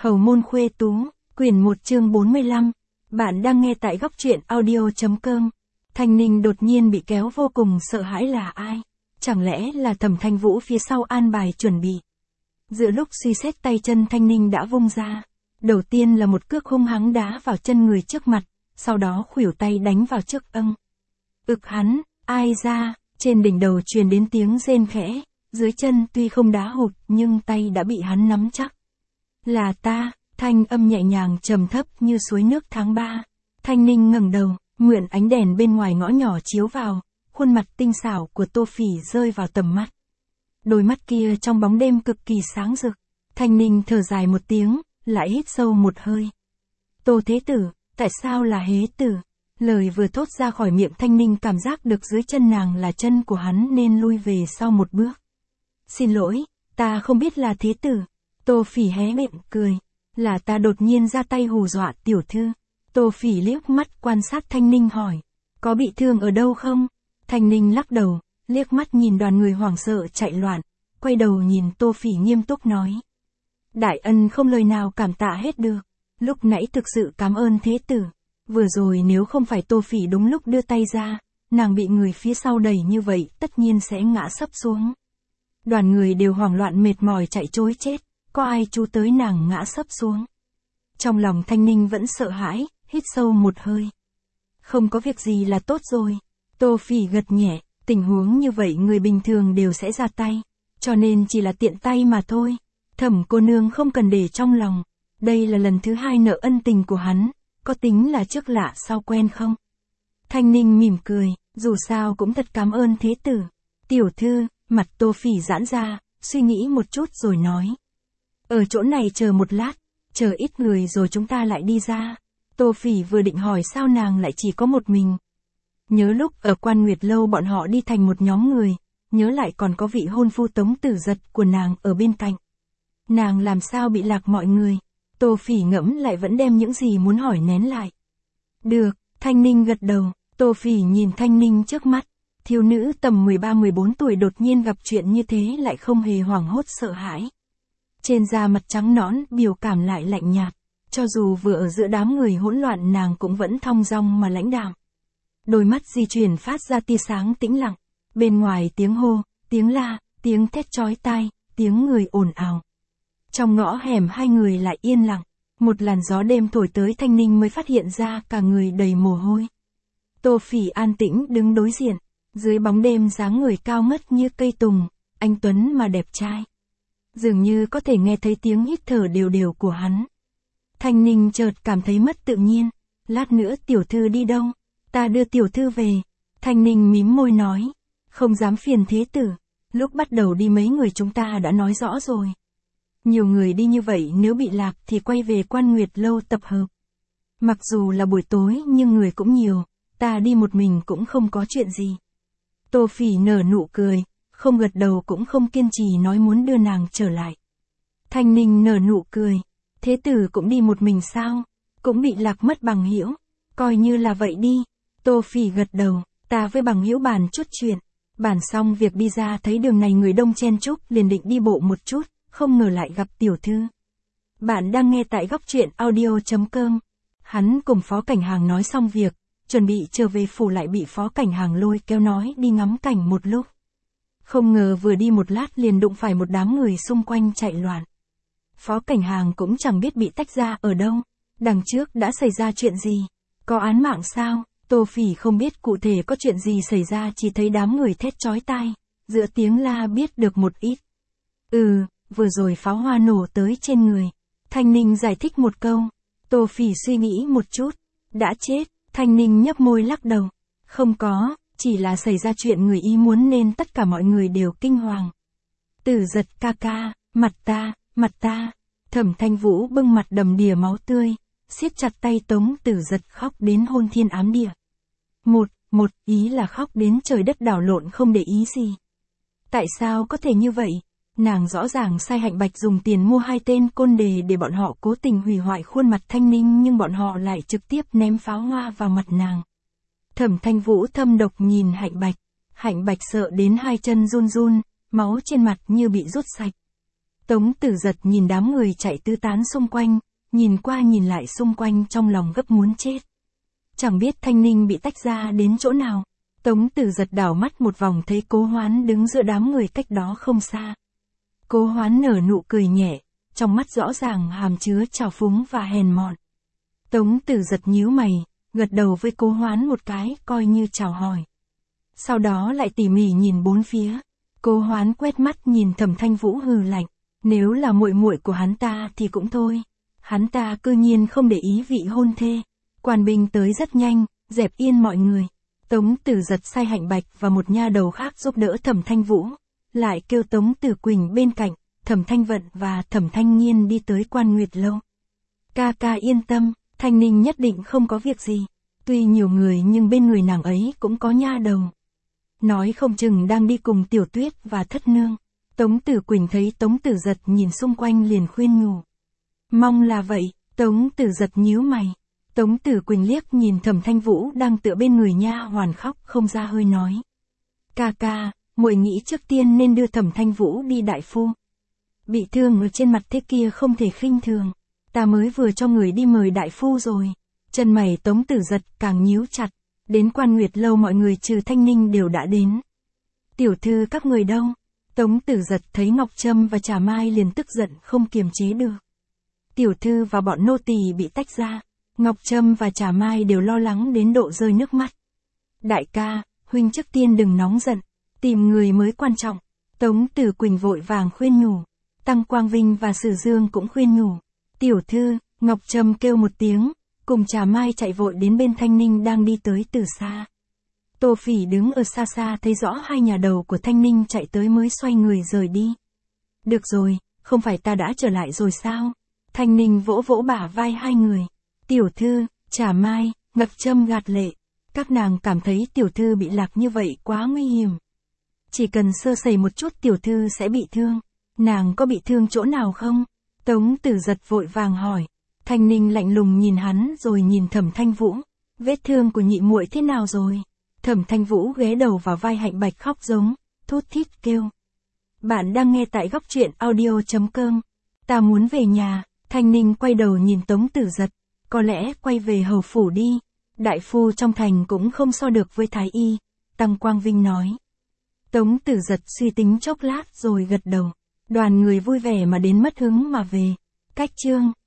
Hầu môn khuê tú, quyển 1 chương 45. Bạn đang nghe tại góc truyện audio.com. Thanh Ninh đột nhiên bị kéo vô cùng sợ hãi là ai? Chẳng lẽ là Thẩm Thanh Vũ phía sau an bài chuẩn bị? Giữa lúc suy xét tay chân Thanh Ninh đã vung ra. Đầu tiên là một cước hung hăng đá vào chân người trước mặt, sau đó khuỷu tay đánh vào trước hắn, ai ra, trên đỉnh đầu truyền đến tiếng rên khẽ, dưới chân tuy không đá hụt nhưng tay đã bị hắn nắm chắc. Là ta, thanh âm nhẹ nhàng trầm thấp như suối nước tháng 3. Thanh Ninh ngẩng đầu, mượn ánh đèn bên ngoài ngõ nhỏ chiếu vào, khuôn mặt tinh xảo của Tô Phỉ rơi vào tầm mắt. Đôi mắt kia trong bóng đêm cực kỳ sáng rực. Thanh Ninh thở dài một tiếng, lại hít sâu một hơi. Tô Thế Tử, tại sao là Hế Tử? Lời vừa thốt ra khỏi miệng Thanh Ninh cảm giác được dưới chân nàng là chân của hắn nên lui về sau một bước. Xin lỗi, ta không biết là Thế Tử. Tô Phỉ hé miệng cười. Là ta đột nhiên ra tay hù dọa tiểu thư. Tô Phỉ liếc mắt quan sát Thanh Ninh hỏi. Có bị thương ở đâu không? Thanh Ninh lắc đầu, liếc mắt nhìn đoàn người hoảng sợ chạy loạn, quay đầu nhìn Tô Phỉ nghiêm túc nói. Đại ân không lời nào cảm tạ hết được. Lúc nãy thực sự cảm ơn Thế Tử. Vừa rồi nếu không phải Tô Phỉ đúng lúc đưa tay ra, nàng bị người phía sau đẩy như vậy tất nhiên sẽ ngã sấp xuống. Đoàn người đều hoảng loạn mệt mỏi chạy trối chết, có ai chú tới nàng ngã sấp xuống. Trong lòng Thanh Ninh vẫn sợ hãi, hít sâu một hơi. Không có việc gì là tốt rồi. Tô Phỉ gật nhẹ, tình huống như vậy người bình thường đều sẽ ra tay, cho nên chỉ là tiện tay mà thôi. Thẩm cô nương không cần để trong lòng, đây là lần thứ 2 nợ ân tình của hắn, có tính là trước lạ sau quen không? Thanh Ninh mỉm cười, dù sao cũng thật cảm ơn Thế Tử. Tiểu thư, mặt Tô Phỉ giãn ra, suy nghĩ một chút rồi nói. Ở chỗ này chờ một lát, chờ ít người rồi chúng ta lại đi ra. Tô Phỉ vừa định hỏi sao nàng lại chỉ có một mình. Nhớ lúc ở Quan Nguyệt Lâu bọn họ đi thành một nhóm người, nhớ lại còn có vị hôn phu Tống Tử Giật của nàng ở bên cạnh. Nàng làm sao bị lạc mọi người? Tô Phỉ ngẫm lại vẫn đem những gì muốn hỏi nén lại. Được, Thanh Ninh gật đầu. Tô Phỉ nhìn Thanh Ninh trước mắt. Thiếu nữ tầm 13-14 tuổi đột nhiên gặp chuyện như thế lại không hề hoảng hốt sợ hãi. Trên da mặt trắng nõn, biểu cảm lại lạnh nhạt. Cho dù vừa ở giữa đám người hỗn loạn nàng cũng vẫn thong dong mà lãnh đạm. Đôi mắt di chuyển phát ra tia sáng tĩnh lặng. Bên ngoài tiếng hô, tiếng la, tiếng thét chói tai, tiếng người ồn ào. Trong ngõ hẻm hai người lại yên lặng. Một làn gió đêm thổi tới Thanh Ninh mới phát hiện ra cả người đầy mồ hôi. Tô Phỉ an tĩnh đứng đối diện. Dưới bóng đêm dáng người cao ngất như cây tùng, anh tuấn mà đẹp trai. Dường như có thể nghe thấy tiếng hít thở đều đều của hắn. Thanh Ninh chợt cảm thấy mất tự nhiên. Lát nữa tiểu thư đi đâu? Ta đưa tiểu thư về. Thanh Ninh mím môi nói. Không dám phiền Thế Tử. Lúc bắt đầu đi mấy người chúng ta đã nói rõ rồi. Nhiều người đi như vậy nếu bị lạc thì quay về Quan Nguyệt Lâu tập hợp. Mặc dù là buổi tối nhưng người cũng nhiều, ta đi một mình cũng không có chuyện gì. Tô Phỉ nở nụ cười, không gật đầu cũng không kiên trì nói muốn đưa nàng trở lại. Thanh Ninh nở nụ cười, Thế Tử cũng đi một mình sao? Cũng bị lạc mất bằng hữu, coi như là vậy đi. Tô Phỉ gật đầu, ta với bằng hữu bàn chút chuyện. Bàn xong việc đi ra thấy đường này người đông chen chúc liền định đi bộ một chút. Không ngờ lại gặp tiểu thư. Bạn đang nghe tại góc truyện audio.com. Hắn cùng Phó Cảnh Hàng nói xong việc, chuẩn bị trở về phủ lại bị Phó Cảnh Hàng lôi kéo nói đi ngắm cảnh một lúc. Không ngờ vừa đi một lát liền đụng phải một đám người xung quanh chạy loạn. Phó Cảnh Hàng cũng chẳng biết bị tách ra ở đâu. Đằng trước đã xảy ra chuyện gì? Có án mạng sao? Tô Phỉ không biết cụ thể có chuyện gì xảy ra, chỉ thấy đám người thét chói tai. Giữa tiếng la biết được một ít. Vừa rồi pháo hoa nổ tới trên người. Thanh Ninh giải thích một câu. Tô Phỉ suy nghĩ một chút. Đã chết. Thanh Ninh nhấp môi lắc đầu. Không có, chỉ là xảy ra chuyện người ý muốn nên tất cả mọi người đều kinh hoàng. Tử Giật ca ca, mặt ta. Thẩm Thanh Vũ bưng mặt đầm đìa máu tươi, siết chặt tay Tống Tử Giật khóc đến hôn thiên ám địa. Một ý là khóc đến trời đất đảo lộn không để ý gì. Tại sao có thể như vậy? Nàng rõ ràng sai Hạnh Bạch dùng tiền mua 2 tên côn đề để bọn họ cố tình hủy hoại khuôn mặt Thanh Ninh nhưng bọn họ lại trực tiếp ném pháo hoa vào mặt nàng. Thẩm Thanh Vũ thâm độc nhìn Hạnh Bạch sợ đến 2 chân run run, máu trên mặt như bị rút sạch. Tống Tử Giật nhìn đám người chạy tứ tán xung quanh, nhìn qua nhìn lại xung quanh trong lòng gấp muốn chết. Chẳng biết Thanh Ninh bị tách ra đến chỗ nào. Tống Tử Giật đảo mắt một vòng thấy Cố Hoán đứng giữa đám người cách đó không xa. Cố Hoán nở nụ cười nhẹ, trong mắt rõ ràng hàm chứa trào phúng và hèn mọn. Tống Tử Giật nhíu mày, gật đầu với Cố Hoán một cái coi như chào hỏi. Sau đó lại tỉ mỉ nhìn bốn phía. Cố Hoán quét mắt nhìn Thẩm Thanh Vũ hừ lạnh, nếu là muội muội của hắn ta thì cũng thôi. Hắn ta cư nhiên không để ý vị hôn thê. Quan binh tới rất nhanh, dẹp yên mọi người. Tống Tử Giật sai Hạnh Bạch và một nha đầu khác giúp đỡ Thẩm Thanh Vũ, lại kêu Tống Tử Quỳnh bên cạnh, Thẩm Thanh Vận và Thẩm Thanh Nghiên đi tới Quan Nguyệt Lâu. Ca ca yên tâm, Thanh Ninh nhất định không có việc gì. Tuy nhiều người nhưng bên người nàng ấy cũng có nha đầu. Nói không chừng đang đi cùng Tiểu Tuyết và Thất Nương. Tống Tử Quỳnh thấy Tống Tử Giật nhìn xung quanh liền khuyên nhủ. Mong là vậy. Tống Tử Giật nhíu mày. Tống Tử Quỳnh liếc nhìn Thẩm Thanh Vũ đang tựa bên người nha hoàn khóc không ra hơi nói. Ca ca, muội nghĩ trước tiên nên đưa Thẩm Thanh Vũ đi đại phu. Bị thương ở trên mặt thế kia không thể khinh thường. Ta mới vừa cho người đi mời đại phu rồi. Chân mày Tống Tử Giật càng nhíu chặt. Đến Quan Nguyệt Lâu mọi người trừ Thanh Ninh đều đã đến. Tiểu thư các người đâu? Tống Tử Giật thấy Ngọc Trâm và Trà Mai liền tức giận không kiềm chế được. Tiểu thư và bọn nô tỳ bị tách ra. Ngọc Trâm và Trà Mai đều lo lắng đến độ rơi nước mắt. Đại ca, huynh trước tiên đừng nóng giận, tìm người mới quan trọng. Tống Tử Quỳnh vội vàng khuyên nhủ. Tăng Quang Vinh và Sử Dương cũng khuyên nhủ. Tiểu thư, Ngọc Trâm kêu một tiếng, cùng Trà Mai chạy vội đến bên Thanh Ninh đang đi tới từ xa. Tô Phỉ đứng ở xa xa thấy rõ hai nhà đầu của Thanh Ninh chạy tới mới xoay người rời đi. Được rồi, không phải ta đã trở lại rồi sao? Thanh Ninh vỗ vỗ bả vai hai người. Tiểu thư, Trà Mai, Ngọc Trâm gạt lệ. Các nàng cảm thấy tiểu thư bị lạc như vậy quá nguy hiểm. Chỉ cần sơ sẩy một chút tiểu thư sẽ bị thương. Nàng có bị thương chỗ nào không? Tống Tử Giật vội vàng hỏi. Thanh Ninh lạnh lùng nhìn hắn rồi nhìn Thẩm Thanh Vũ. Vết thương của nhị muội thế nào rồi? Thẩm Thanh Vũ ghé đầu vào vai Hạnh Bạch khóc giống, thút thít kêu. Bạn đang nghe tại Góc Truyện Audio.com. Ta muốn về nhà. Thanh Ninh quay đầu nhìn Tống Tử Giật. Có lẽ quay về hầu phủ đi. Đại phu trong thành cũng không so được với Thái Y. Tăng Quang Vinh nói. Tống Tử Giật suy tính chốc lát rồi gật đầu. Đoàn người vui vẻ mà đến mất hứng mà về. Cách chương